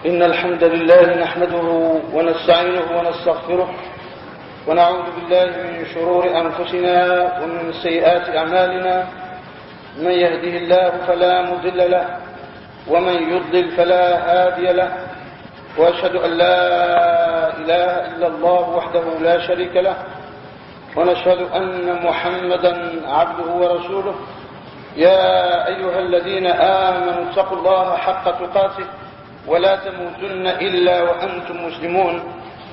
إن الحمد لله نحمده ونستعينه ونستغفره ونعوذ بالله من شرور أنفسنا ومن سيئات أعمالنا. من يهده الله فلا مضل له ومن يضلل فلا هادي له، وأشهد أن لا إله إلا الله وحده لا شريك له، ونشهد أن محمدا عبده ورسوله. يا أيها الذين آمنوا اتقوا الله حق تقاته ولا تموتن إلا وأنتم مسلمون.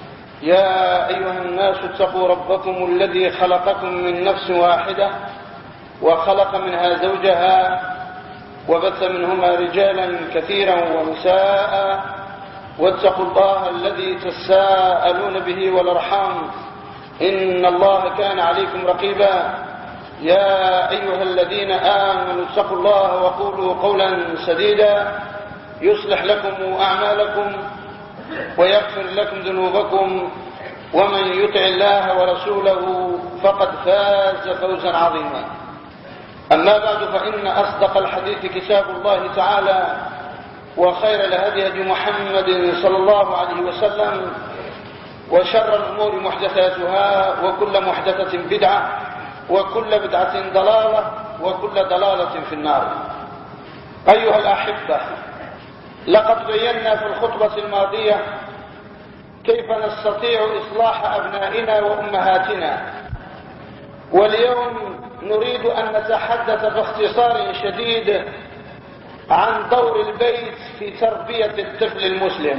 يا أيها الناس اتقوا ربكم الذي خلقكم من نفس واحدة وخلق منها زوجها وبث منهما رجالا كثيرا ونساء، واتقوا الله الذي تساءلون به والأرحام إن الله كان عليكم رقيبا. يا أيها الذين آمنوا اتقوا الله وقولوا قولا سديدا يصلح لكم أعمالكم ويغفر لكم ذنوبكم، ومن يطع الله ورسوله فقد فاز فوزا عظيما. أما بعد، فإن أصدق الحديث كتاب الله تعالى، وخير الهدي هدي محمد صلى الله عليه وسلم، وشر الأمور محدثاتها، وكل محدثة بدعة، وكل بدعة ضلالة، وكل ضلالة في النار. أيها الأحبة، لقد بينا في الخطبة الماضية كيف نستطيع إصلاح أبنائنا وأمهاتنا، واليوم نريد أن نتحدث باختصار شديد عن دور البيت في تربية الطفل المسلم.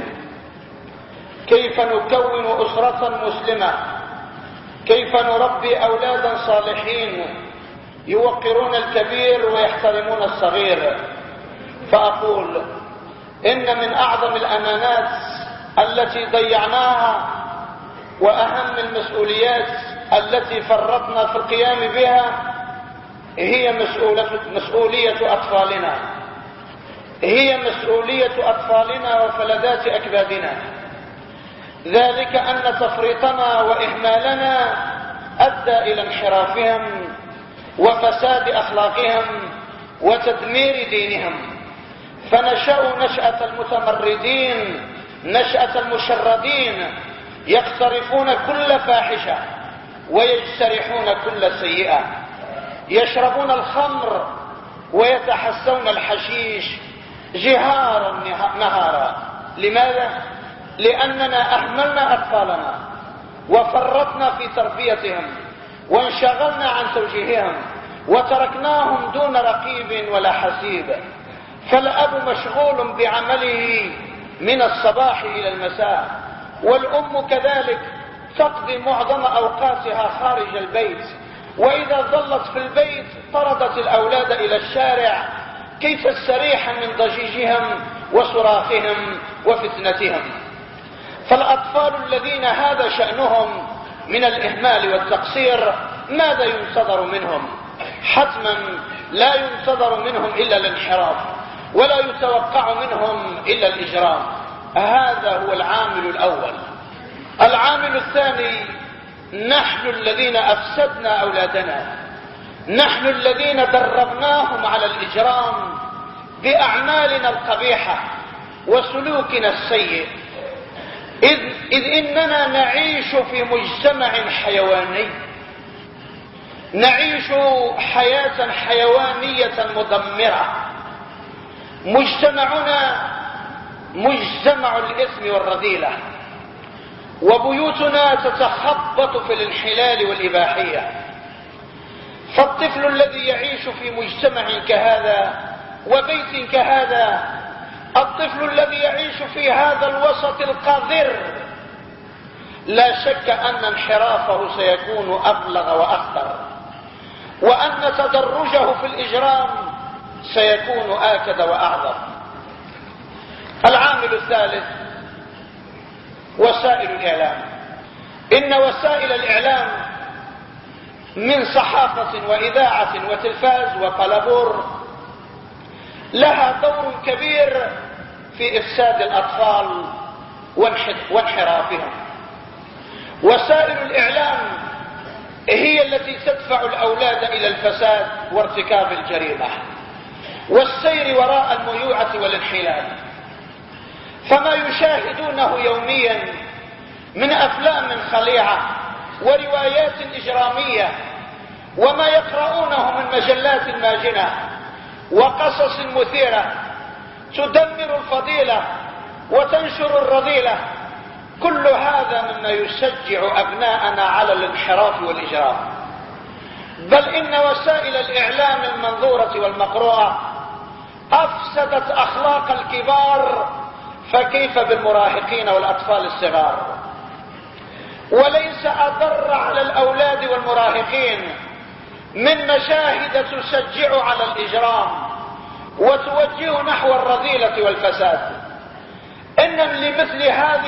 كيف نكون أسرة مسلمة، كيف نربي أولادا صالحين يوقرون الكبير ويحترمون الصغير. فأقول إن من أعظم الأمانات التي ضيعناها وأهم المسؤوليات التي فرطنا في القيام بها هي مسؤولية أطفالنا، هي مسؤولية أطفالنا وفلذات أكبادنا. ذلك أن تفريطنا وإهمالنا أدى إلى انحرافهم وفساد أخلاقهم وتدمير دينهم، فنشأوا نشأة المتمردين، نشأة المشردين، يقترفون كل فاحشة ويجترحون كل سيئة، يشربون الخمر ويتحسون الحشيش جهارا نهارا. لماذا؟ لأننا أهملنا أطفالنا وفرطنا في تربيتهم وانشغلنا عن توجيههم وتركناهم دون رقيب ولا حسيب. فالأب مشغول بعمله من الصباح إلى المساء، والأم كذلك تقضي معظم أوقاتها خارج البيت، وإذا ظلت في البيت طردت الأولاد إلى الشارع كي تستريح من ضجيجهم وصراخهم وفتنتهم. فالأطفال الذين هذا شأنهم من الإهمال والتقصير ماذا ينتظر منهم؟ حتما لا ينتظر منهم إلا الانحراف، ولا يتوقع منهم إلا الإجرام. هذا هو العامل الأول. العامل الثاني: نحن الذين أفسدنا أولادنا، نحن الذين دربناهم على الإجرام بأعمالنا القبيحة وسلوكنا السيء، إذ إننا نعيش في مجتمع حيواني، نعيش حياة حيوانية مدمرة. مجتمعنا مجتمع الإثم والرذيلة، وبيوتنا تتخبط في الانحلال والإباحية. فالطفل الذي يعيش في مجتمع كهذا وبيت كهذا، الطفل الذي يعيش في هذا الوسط القذر، لا شك أن انحرافه سيكون أبلغ وأخطر، وأن تدرجه في الإجرام سيكون آكد وأعظم. العامل الثالث: وسائل الإعلام. إن وسائل الإعلام من صحافة وإذاعة وتلفاز وقلبور لها دور كبير في إفساد الأطفال وانحرافهم. وسائل الإعلام هي التي تدفع الأولاد إلى الفساد وارتكاب الجريمة والسير وراء الميوعة والانحلال. فما يشاهدونه يوميا من أفلام خليعة وروايات إجرامية، وما يقرؤونه من مجلات ماجنة وقصص مثيرة تدمر الفضيلة وتنشر الرذيلة، كل هذا مما يشجع أبناءنا على الانحراف والإجرام. بل إن وسائل الإعلام المنظورة والمقروءة أفسدت أخلاق الكبار، فكيف بالمراهقين والأطفال الصغار؟ وليس أضر على الأولاد والمراهقين من مشاهد تشجع على الإجرام وتوجه نحو الرذيلة والفساد. إن لمثل هذه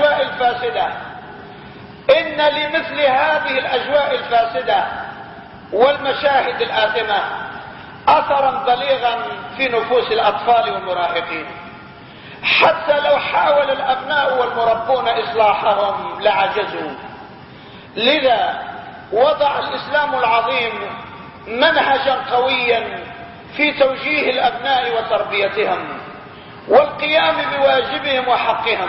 الأجواء الفاسدة والمشاهد الآثمة أثرا بليغا في نفوس الأطفال والمراهقين، حتى لو حاول الأبناء والمربون إصلاحهم لعجزوا. لذا وضع الإسلام العظيم منهجا قويا في توجيه الأبناء وتربيتهم والقيام بواجبهم وحقهم.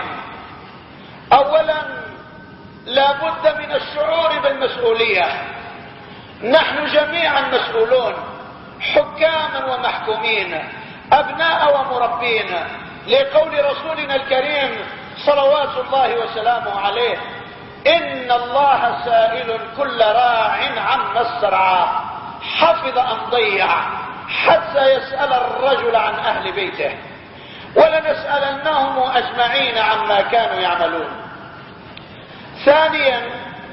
أولا، لا بد من الشعور بالمسؤولية. نحن جميعا مسؤولون، حكاما ومحكومين، أبناء ومربين، لقول رسولنا الكريم صلوات الله وسلامه عليه: إن الله سائل كل راع عما استرعاه حفظ أم ضيع، حتى يسأل الرجل عن أهل بيته، ولنسألنهم أجمعين عما كانوا يعملون. ثانيا،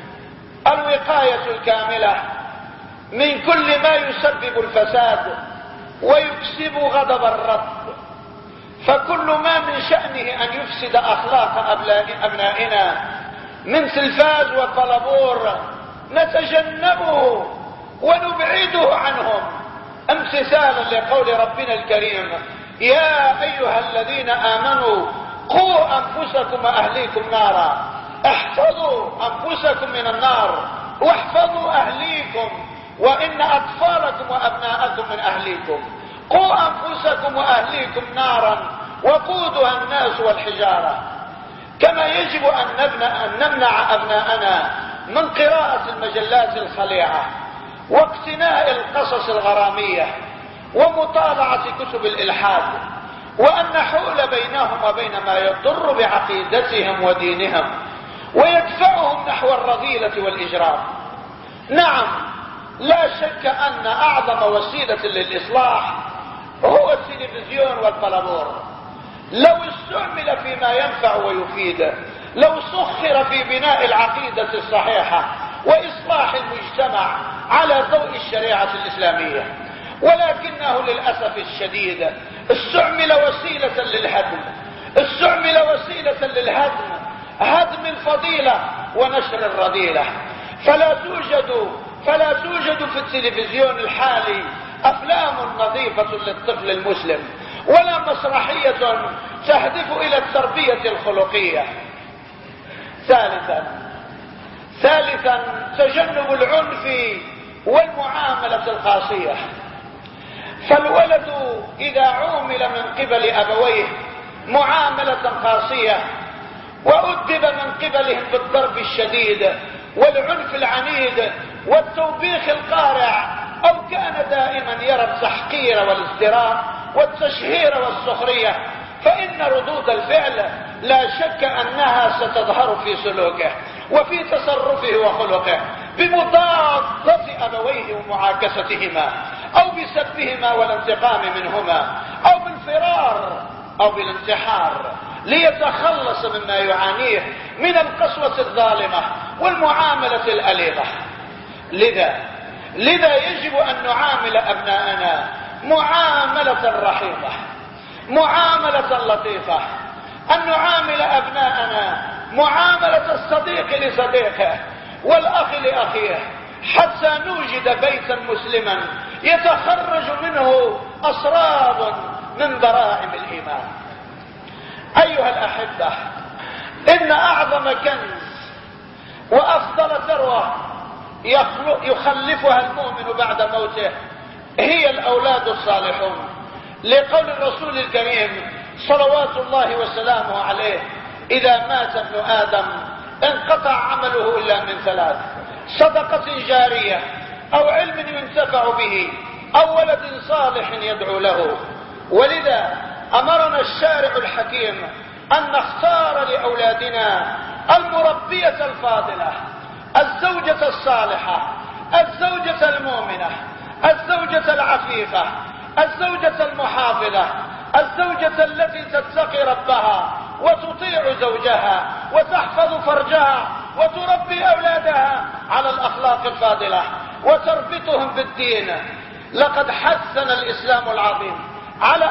الوقاية الكاملة من كل ما يسبب الفساد ويكسب غضب الرب، فكل ما من شأنه أن يفسد أخلاق أبنائنا من تلفاز وطلبور نتجنبه ونبعده عنهم، امتثالا لقول ربنا الكريم: يا أيها الذين آمنوا قوا أنفسكم وأهليكم نارا، احفظوا أنفسكم من النار واحفظوا أهليكم، وإن أطفالكم وأبناءكم من أهليكم. قوا أنفسكم وأهليكم نارا وقودها الناس والحجارة. كما يجب أن نمنع أبناءنا من قراءة المجلات الخليعة واقتناء القصص الغرامية ومطالعة كتب الإلحاد، وأن نحول بينهم وبين ما يضر بعقيدتهم ودينهم ويدفعهم نحو الرذيلة والإجرام. نعم، لا شك أن أعظم وسيلة للإصلاح هو التلفزيون والطلبور، لو استعمل فيما ينفع ويفيد، لو سخر في بناء العقيدة الصحيحة وإصلاح المجتمع على ضوء الشريعة الإسلامية، ولكنه للأسف الشديد استعمل وسيلة للهدم، استعمل وسيلة للهدم، هدم الفضيلة ونشر الرذيلة. فلا توجد في التلفزيون الحالي أفلام نظيفة للطفل المسلم، ولا مسرحية تهدف إلى التربية الخلقية. ثالثا، تجنب العنف والمعاملة القاسية. فالولد إذا عومل من قبل أبويه معاملة قاسية وأدب من قبلهم بالضرب الشديد والعنف العنيد والتوبيخ القارع، أو كان دائما يرى التحقير والازدراء والتشهير والسخرية، فإن ردود الفعل لا شك أنها ستظهر في سلوكه وفي تصرفه وخلقه بمضادة أبويه ومعاكستهما، أو بسبهما والانتقام منهما، أو بالفرار أو بالانتحار ليتخلص مما يعانيه من القسوة الظالمة والمعاملة الأليمة. لذا يجب أن نعامل أبناءنا معاملة رحيمة، معاملة لطيفة، أن نعامل أبناءنا معاملة الصديق لصديقه والأخ لأخيه، حتى نوجد بيتا مسلما يتخرج منه أسراب من ضرائم الإيمان. أيها الأحبة، إن أعظم كنز وأفضل ثروة يخلفها المؤمن بعد موته هي الأولاد الصالحون، لقول الرسول الكريم صلوات الله وسلامه عليه: إذا مات ابن آدم انقطع عمله إلا من ثلاث: صدقة جارية، أو علم ينتفع به، أو ولد صالح يدعو له. ولذا أمرنا الشارع الحكيم أن نختار لأولادنا المربية الفاضلة، الزوجة الصالحة، الزوجة المؤمنة، الزوجة العفيفة، الزوجة المحافظة، الزوجة التي تتقي ربها وتطيع زوجها وتحفظ فرجها وتربي أولادها على الأخلاق الفاضلة وتربطهم بالدين. لقد حثنا الإسلام العظيم على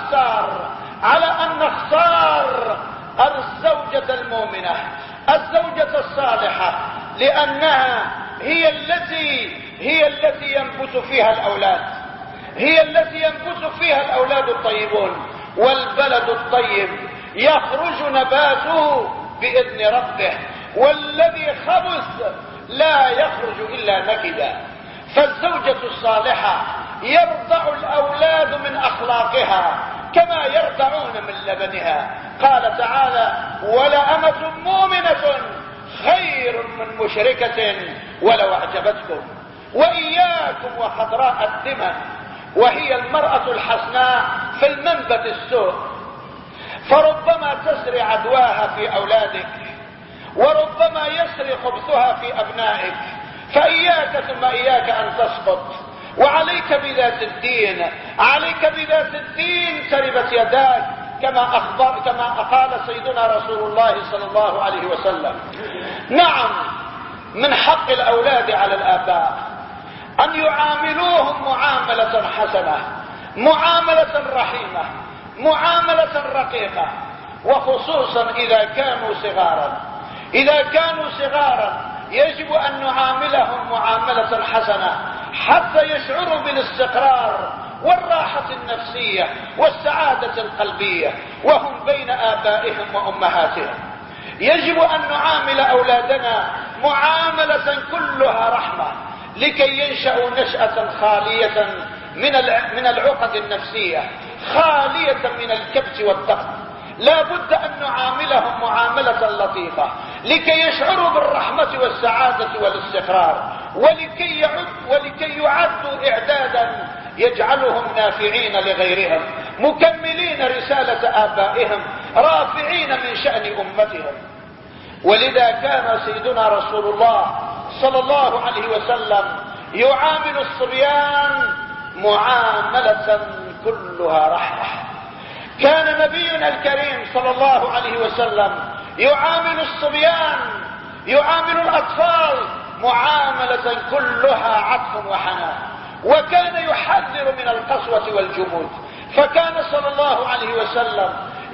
أن نختار الزوجة المؤمنة، الزوجة الصالحة، لأنها هي التي ينبت فيها الأولاد، هي التي ينبت فيها الأولاد الطيبون. والبلد الطيب يخرج نباته بإذن ربه، والذي خبث لا يخرج إلا نكدا. فالزوجة الصالحة يرضع الأولاد من أخلاقها كما يرضعون من لبنها. قال تعالى: ولأمة مؤمنة خير من مشركة ولو أعجبتكم. وإياكم وخضراء الدمن، وهي المرأة الحسناء في المنبت السوء، فربما تسري عدواها في أولادك، وربما يسري خبثها في أبنائك. فإياك ثم إياك أن تسقط، وعليك بذات الدين، عليك بذات الدين تربت يداك، كما قال سيدنا رسول الله صلى الله عليه وسلم. نعم، من حق الأولاد على الآباء أن يعاملوهم معاملة حسنة، معاملة رحيمة، معاملة رقيقة، وخصوصا إذا كانوا صغارا يجب أن نعاملهم معاملة حسنة حتى يشعروا بالاستقرار والراحة النفسية والسعادة القلبية وهم بين آبائهم وأمهاتهم. يجب أن نعامل أولادنا معاملة كلها رحمة لكي ينشأوا نشأة خالية من العقد النفسية، خالية من الكبت والضغط. لا بد أن نعاملهم معاملة لطيفة لكي يشعروا بالرحمة والسعادة والاستقرار، ولكي يعدوا إعدادا يجعلهم نافعين لغيرهم، مكملين رسالة آبائهم، رافعين من شأن أمتهم. ولذا كان سيدنا رسول الله صلى الله عليه وسلم يعامل الصبيان معاملة كلها رحمة. كان نبينا الكريم صلى الله عليه وسلم يعامل الصبيان، يعامل الأطفال معاملة كلها عطف وحنان، وكان يحذر من القسوة والجمود. فكان صلى الله عليه وسلم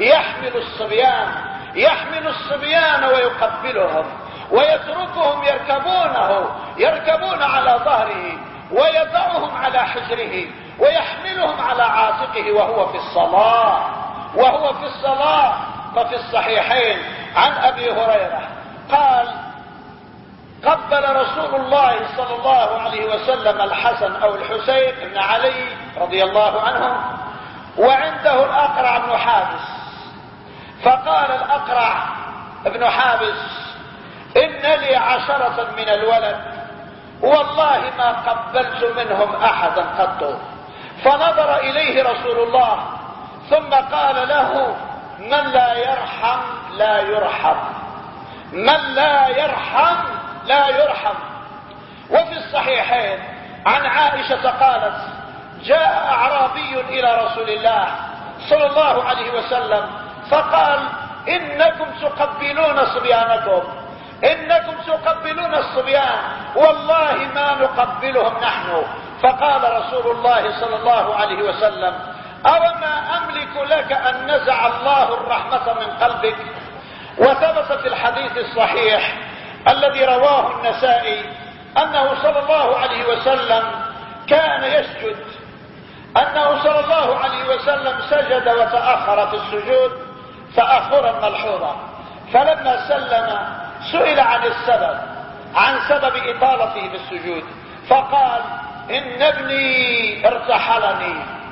يحمل الصبيان ويقبلهم ويتركهم يركبون على ظهره، ويضعهم على حجره، ويحملهم على عاتقه وهو في الصلاة. ففي الصحيحين عن أبي هريرة قال: قبل رسول الله صلى الله عليه وسلم الحسن أو الحسين بن علي رضي الله عنهم، وعنده الأقرع بن حابس. فقال الأقرع بن حابس: إن لي 10 من الولد، والله ما قبلت منهم أحدا قط. فنظر إليه رسول الله ثم قال له: من لا يرحم لا يرحم، من لا يرحم لا يرحم. وفي الصحيحين عن عائشة قالت: جاء أعرابي إلى رسول الله صلى الله عليه وسلم فقال: إنكم تقبلون صبيانكم، إنكم تقبلون الصبيان، والله ما نقبلهم نحن. فقال رسول الله صلى الله عليه وسلم: أوما أملك لك أن نزع الله الرحمة من قلبك؟ وثبت في الحديث الصحيح الذي رواه النسائي أنه صلى الله عليه وسلم كان يسجد، أنه صلى الله عليه وسلم سجد وتأخر في السجود تأخرا ملحوظا، فلما سلم سئل عن سبب إطالته في السجود، فقال: إن ابني ارتحلني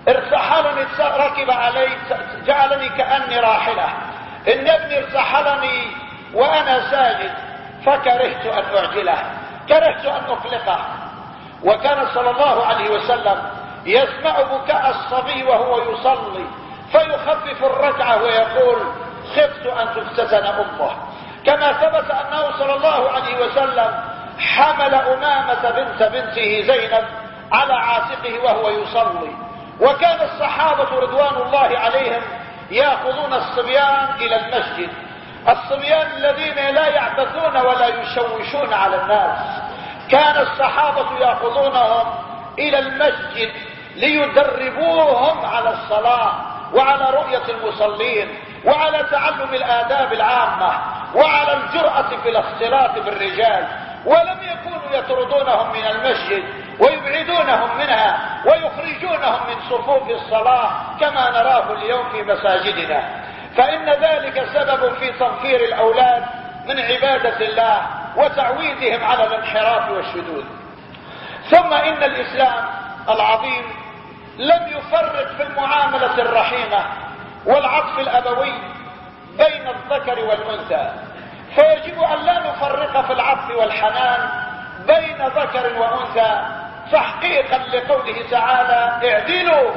ارسحلني، ركب علي جعلني كأني راحلة. إن ابني ارسحلني وأنا ساجد فكرهت أن أعجله، كرهت أن أقلقه. وكان صلى الله عليه وسلم يسمع بكاء الصبي وهو يصلي فيخفف الركعة ويقول خفت أن تفتتن أمه. كما ثبت أنه صلى الله عليه وسلم حمل أمامة بنته زينب على عاتقه وهو يصلي. وكان الصحابة رضوان الله عليهم يأخذون الصبيان إلى المسجد، الصبيان الذين لا يعبثون ولا يشوشون على الناس. كان الصحابة يأخذونهم إلى المسجد ليدربوهم على الصلاة وعلى رؤية المصلين وعلى تعلم الآداب العامة وعلى الجرأة في الاختلاط بالرجال. ولم يكونوا يطردونهم من المسجد ويبعدونهم منها ويخرجونهم من صفوف الصلاة كما نراه اليوم في مساجدنا، فإن ذلك سبب في تنفير الأولاد من عبادة الله وتعويدهم على الانحراف والشذوذ. ثم إن الإسلام العظيم لم يفرق في المعاملة الرحيمة والعطف الأبوي بين الذكر والأنثى، فيجب أن لا نفرق في العطف والحنان بين ذكر وأنثى تحقيقا لقوله تعالى اعدلوا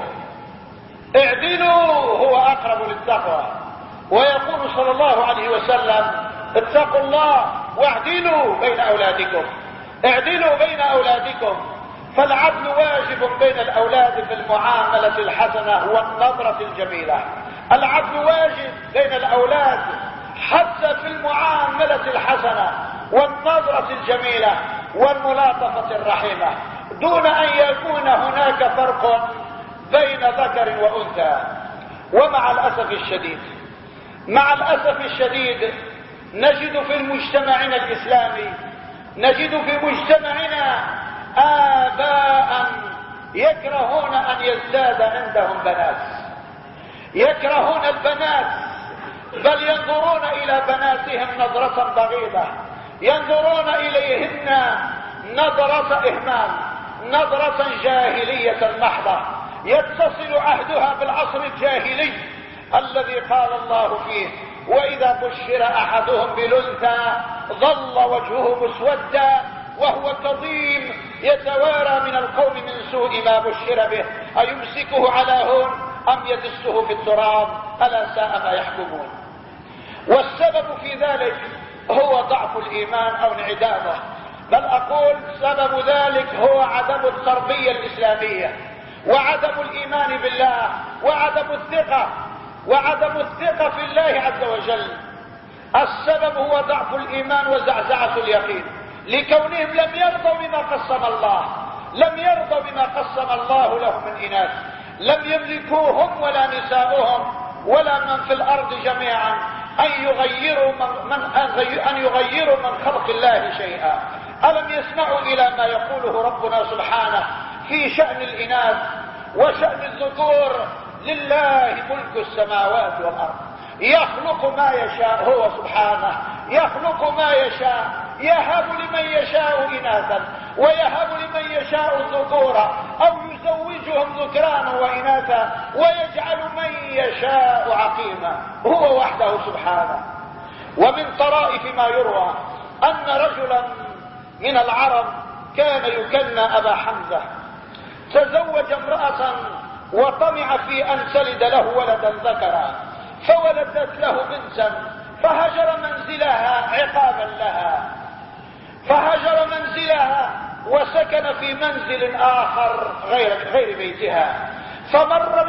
اعدلوا هو أقرب للتقوى. ويقول صلى الله عليه وسلم اتقوا الله واعدلوا بين أولادكم، اعدلوا بين أولادكم. فالعدل واجب بين الأولاد في المعاملة الحسنة والنظرة الجميلة. العدل واجب بين الأولاد حتى في المعاملة الحسنة والنظرة الجميلة والملاطفة الرحيمة، دون أن يكون هناك فرق بين ذكر وأنثى. ومع الأسف الشديد، مع الأسف الشديد نجد في مجتمعنا الإسلامي، نجد في مجتمعنا آباء يكرهون أن يزداد عندهم بنات، يكرهون البنات، بل ينظرون إلى بناتهم نظرة بغيضة، ينظرون إليهن نظرة إهمال، نظرة جاهلية محضة يتصل عهدها بالعصر الجاهلي الذي قال الله فيه وإذا بشر أحدهم بالأنثى ظل وجهه مسودا وهو كظيم يتوارى من القوم من سوء ما بشر به أيمسكه على هون أم يدسه في التراب ألا ساء ما يحكمون. والسبب في ذلك هو ضعف الإيمان أو انعدامه، بل أقول سبب ذلك هو عدم التربية الإسلامية وعدم الإيمان بالله وعدم الثقة في الله عز وجل. السبب هو ضعف الإيمان وزعزعة اليقين، لكونهم لم يرضوا بما قسم الله، لم يرضوا بما قسم الله لهم من إناث، لم يملكوهم ولا نساؤهم ولا من في الأرض جميعا أن يغيروا من خلق الله شيئا. ألم يسمعوا إلى ما يقوله ربنا سبحانه في شأن الإناث وشأن الذكور؟ لله ملك السماوات والأرض يخلق ما يشاء، هو سبحانه يخلق ما يشاء، يهب لمن يشاء إناثا ويهب لمن يشاء الذكورا أو يزوجهم ذكرانا وإناثا ويجعل من يشاء عقيما، هو وحده سبحانه. ومن طرائف ما يروى أن رجلا من العرب كان يكنى أبا حمزة تزوج امرأة وطمع في أن تلد له ولدا ذكرا، فولدت له بنتا فهجر منزلها عقابا لها، فهجر منزلها وسكن في منزل آخر غير بيتها، فمر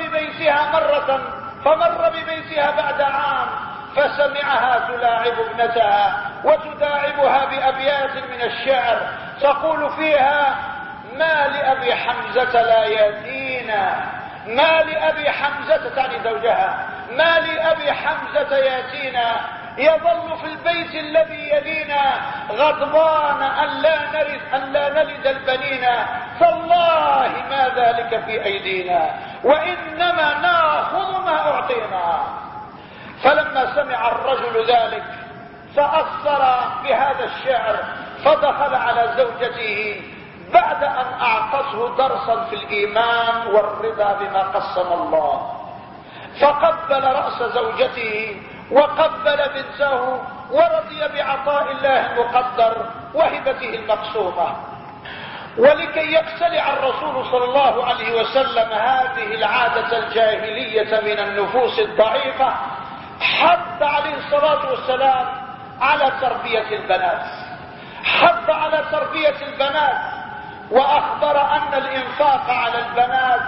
ببيتها بعد عام فسمعها تلاعب ابنتها وتداعبها بأبيات من الشعر تقول فيها ما لأبي حمزة لا ياتينا، ما لأبي حمزة تعني زوجها، ما لأبي حمزة ياتينا يظل في البيت الذي يلينا غضبان أن لا نلد البنين، فالله ما ذلك في أيدينا وإنما ناخذ ما أعطينا. فلما سمع الرجل ذلك تأثر بهذا الشعر فدخل على زوجته بعد أن أعطته درسا في الإيمان والرضا بما قسم الله، فقبل رأس زوجته وقبل بنته ورضي بعطاء الله المقدر وهبته المقسومة. ولكي يقتلع الرسول صلى الله عليه وسلم هذه العادة الجاهلية من النفوس الضعيفة، حث عليه الصلاة والسلام على تربية البنات، حث على تربية البنات، وأخبر أن الإنفاق على البنات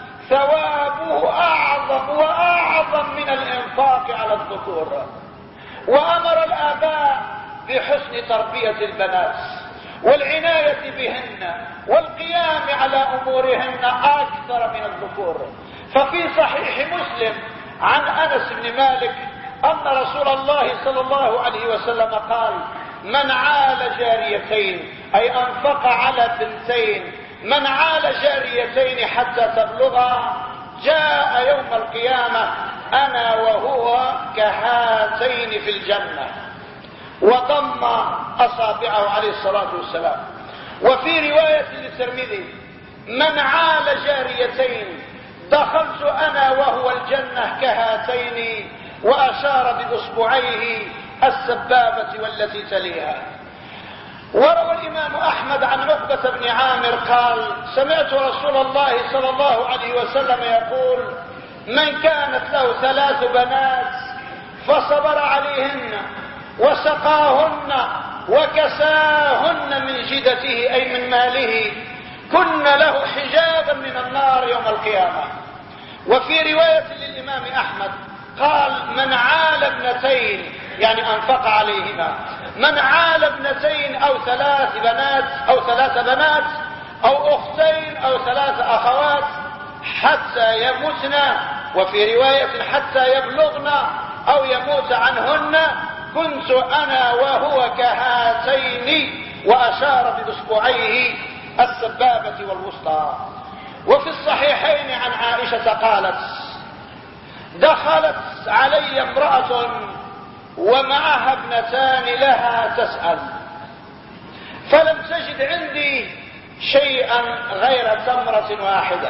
ثوابه أعظم وأعظم من الإنفاق على الذكور. وأمر الآباء بحسن تربية البنات والعناية بهن والقيام على أمورهن أكثر من الذكور. ففي صحيح مسلم عن أنس بن مالك أن رسول الله صلى الله عليه وسلم قال: من عال جاريتين، أي أنفق على بنتين، من عال جاريتين حتى تبلغا جاء يوم القيامة أنا وهو كهاتين في الجنة، وضم أصابعه عليه الصلاة والسلام. وفي رواية للترمذي: من عال جاريتين دخلت أنا وهو الجنة كهاتين، وأشار بأصبعيه السبابة والتي تليها. وروى الإمام أحمد عن عقبة بن عامر قال: سمعت رسول الله صلى الله عليه وسلم يقول: من كانت له 3 بنات فصبر عليهن وسقاهن وكساهن من جدته، أي من ماله، كن له حجابا من النار يوم القيامة. وفي رواية للإمام أحمد قال: من عال ابنتين، يعني أنفق عليهما، من عال ابنتين أو 3 بنات أو 3 بنات أو أختين أو 3 أخوات حتى يموتن، وفي رواية حتى يبلغن أو يموت عنهن، كنت أنا وهو كهاتين، وأشار بإصبعيه السبابة والوسطى. وفي الصحيحين عن عائشة قالت: دخلت علي امرأة ومعها ابنتان لها تسأل، فلم تجد عندي شيئا غير تمرة واحدة،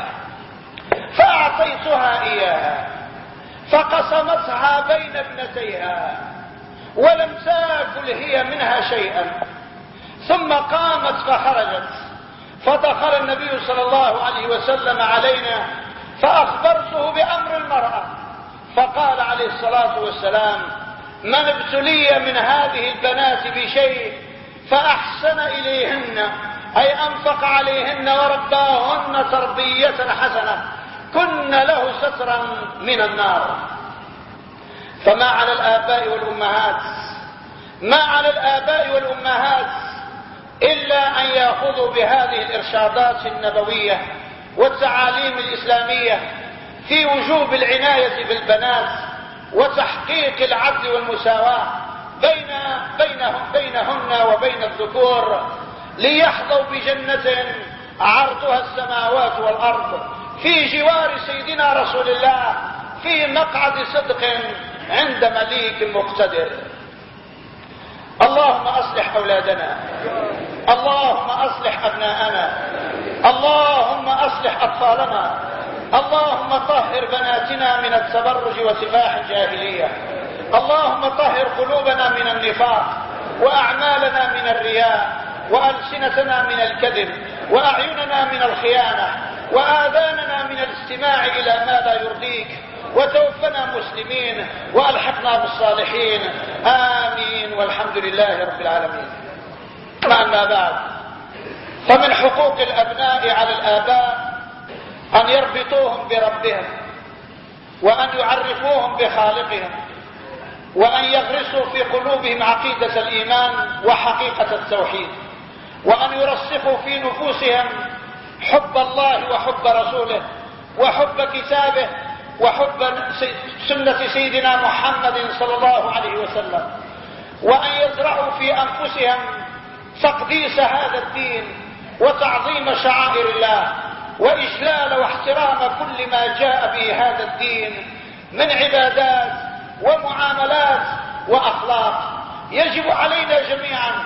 فأعطيتها إياها فقسمتها بين ابنتيها ولم تأكل هي منها شيئا، ثم قامت فخرجت، فدخل النبي صلى الله عليه وسلم علينا فأخبرته بأمر المرأة، فقال عليه الصلاة والسلام: من ابتلي من هذه البنات بشيء فأحسن إليهن، أي أنفق عليهن ورباهن تربية حسنة، كن له سترا من النار. فما على الآباء والأمهات، ما على الآباء والأمهات إلا أن يأخذوا بهذه الإرشادات النبوية والتعاليم الإسلامية في وجوب العناية بالبنات وتحقيق العدل والمساواة بينهن وبين الذكور، ليحظوا بجنة عرضها السماوات والأرض في جوار سيدنا رسول الله في مقعد صدق عند مليك مقتدر. اللهم أصلح أولادنا، اللهم أصلح أبناءنا، اللهم أصلح أطفالنا، اللهم طهر بناتنا من التبرج وسفاح الجاهلية، اللهم طهر قلوبنا من النفاق وأعمالنا من الرياء وألسنتنا من الكذب وأعيننا من الخيانة وآذاننا من الاستماع إلى ما لا يرضيك، وتوفنا مسلمين وألحقنا بالصالحين، آمين، والحمد لله رب العالمين. أما بعد، فمن حقوق الأبناء على الآباء أن يربطوهم بربهم، وأن يعرفوهم بخالقهم، وأن يغرسوا في قلوبهم عقيدة الإيمان وحقيقة التوحيد، وأن يرسخوا في نفوسهم حب الله وحب رسوله وحب كتابه وحب سنة سيدنا محمد صلى الله عليه وسلم، وأن يزرعوا في أنفسهم تقديس هذا الدين وتعظيم شعائر الله وإجلال واحترام كل ما جاء به هذا الدين من عبادات ومعاملات وأخلاق. يجب علينا جميعا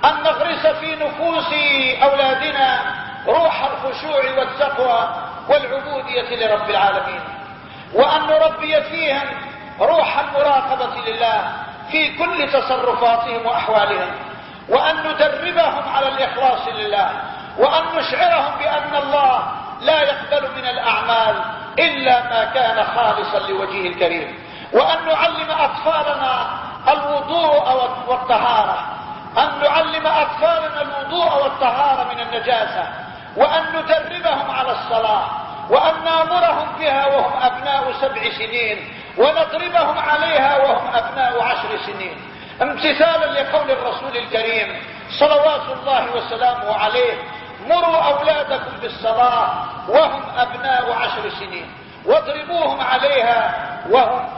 أن نغرس في نفوس أولادنا روح الخشوع والتقوى والعبودية لرب العالمين، وأن نربي فيهم روح المراقبة لله في كل تصرفاتهم وأحوالهم، وأن ندربهم على الإخلاص لله، وأن نشعرهم بأن الله لا يقبل من الأعمال إلا ما كان خالصا لوجهه الكريم، وأن نعلم أطفالنا الوضوء والطهارة، أن نعلم أطفالنا الوضوء والطهارة من النجاسة، وأن ندربهم على الصلاة، وأن نأمرهم بها وهم أبناء 7 سنين، ونضربهم عليها وهم أبناء 10 سنين، امتثالا لقول الرسول الكريم صلوات الله وسلامه عليه: مروا أولادكم بالصلاة وهم أبناء 10 سنين، واضربوهم عليها وهم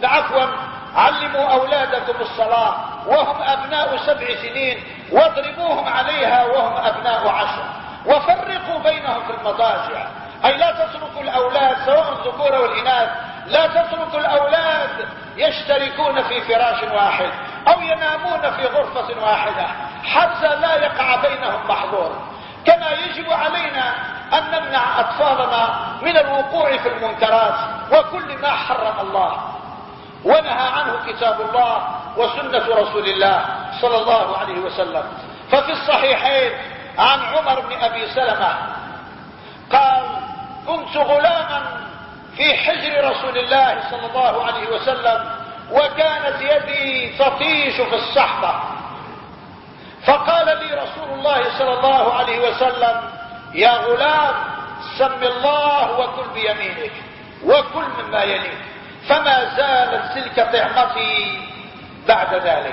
علموا أولادكم الصلاة وهم أبناء 7 سنين، واضربوهم عليها وهم أبناء 10، وفرقوا بينهم في المضاجع، أي لا تتركوا الأولاد سواء الذكور والإناث، لا تتركوا الأولاد يشتركون في فراش واحد أو ينامون في غرفة واحدة حتى لا يقع بينهم محظور. كما يجب علينا أن نمنع أطفالنا من الوقوع في المنكرات وكل ما حرم الله ونهى عنه كتاب الله وسنة رسول الله صلى الله عليه وسلم. ففي الصحيحين عن عمر بن أبي سلمة قال: كنت غلاما في حجر رسول الله صلى الله عليه وسلم، وكانت يدي تطيش في الصحبة، فقال لي رسول الله صلى الله عليه وسلم: يا غلام، سم الله وكل بيمينك وكل مما يليك. فما زالت تلك طعمتي بعد ذلك.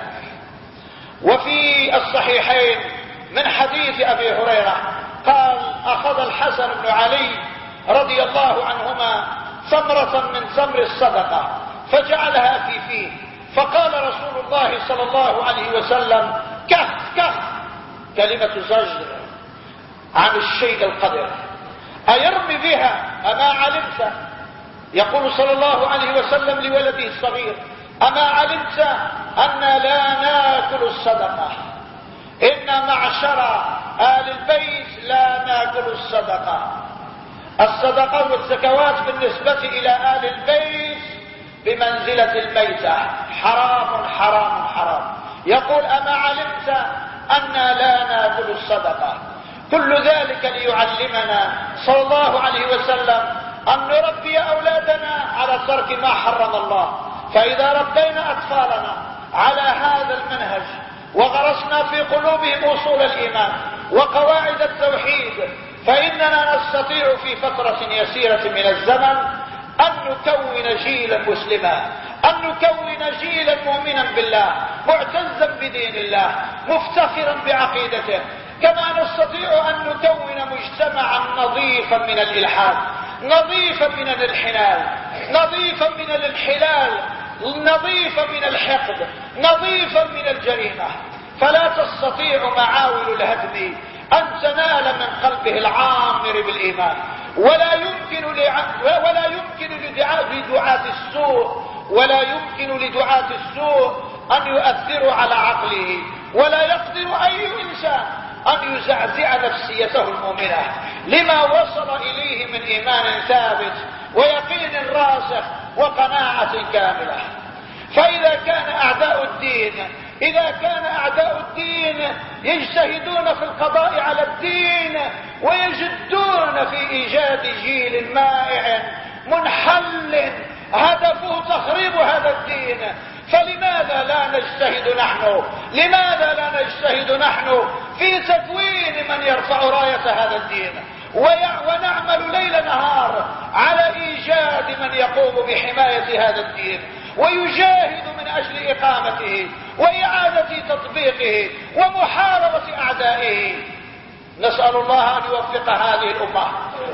وفي الصحيحين من حديث أبي هريرة قال: أخذ الحسن بن علي رضي الله عنهما ثمرة من ثمر الصدقة فجعلها في فيه، فقال رسول الله صلى الله عليه وسلم: كه كه، كلمة زجر عن الشيء القدر، أيرمي بها أما علمت؟ يقول صلى الله عليه وسلم لولده الصغير: أما علمت أن لا ناكل الصدقة، إن معشر آل البيت لا ناكل الصدقة. الصدقة والزكوات بالنسبة إلى آل البيت بمنزلة الميتة، حرام حرام حرام. يقول: أما علمت أن لا ناكل الصدقة؟ كل ذلك ليعلمنا صلى الله عليه وسلم أن نربي أولادنا على ترك ما حرم الله. فإذا ربينا أطفالنا على هذا المنهج وغرسنا في قلوبهم أصول الإيمان وقواعد التوحيد، فإننا نستطيع في فترة يسيرة من الزمن أن نكون جيلا مسلما، أن نكون جيلا مؤمنا بالله، معتزا بدين الله، مفتخرا بعقيدته. كما نستطيع أن نكون مجتمعا نظيفا من الإلحاد، نظيفا من الانحلال، نظيفا من الانحلال، نظيفا من الحقد، نظيفا من الجريمة. فلا تستطيع معاول الهدم أن تنال من قلبه العامر بالإيمان، ولا يمكن لدعاة السوء أن يؤثروا على عقله، ولا يقدر أي إنسان أن يزعزع نفسيته المؤمنة لما وصل إليه من إيمان ثابت ويقين راسخ وقناعة كاملة. فإذا كان أعداء الدين يجتهدون في القضاء على الدين ويجدون في إيجاد جيل مائع منحل هدفه تخريب هذا الدين، فلماذا لا نجتهد نحن في تكوين من يرفع راية هذا الدين، ونعمل ليل نهار على إيجاد من يقوم بحماية هذا الدين ويجاهد من أجل إقامته وإعادة تطبيقه ومحاربة أعدائه. نسأل الله أن يوفق هذه الأمة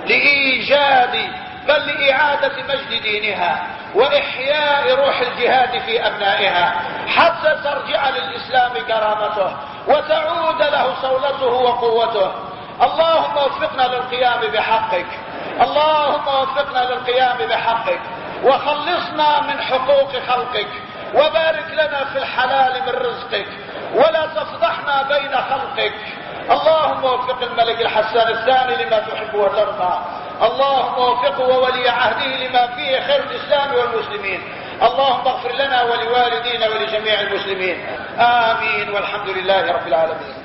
لإعادة مجد دينها وإحياء روح الجهاد في أبنائها حتى ترجع للإسلام كرامته وتعود له صولته وقوته. اللهم وفقنا للقيام بحقك، اللهم وفقنا للقيام بحقك، وخلصنا من حقوق خلقك، وبارك لنا في الحلال من رزقك ولا تفضحنا بين خلقك. اللهم وفق الملك الحسان الثاني لما تحب وترضى. اللهم وفقه وولي عهده لما فيه خير الإسلام والمسلمين. اللهم اغفر لنا ولوالدينا ولجميع المسلمين. آمين والحمد لله رب العالمين.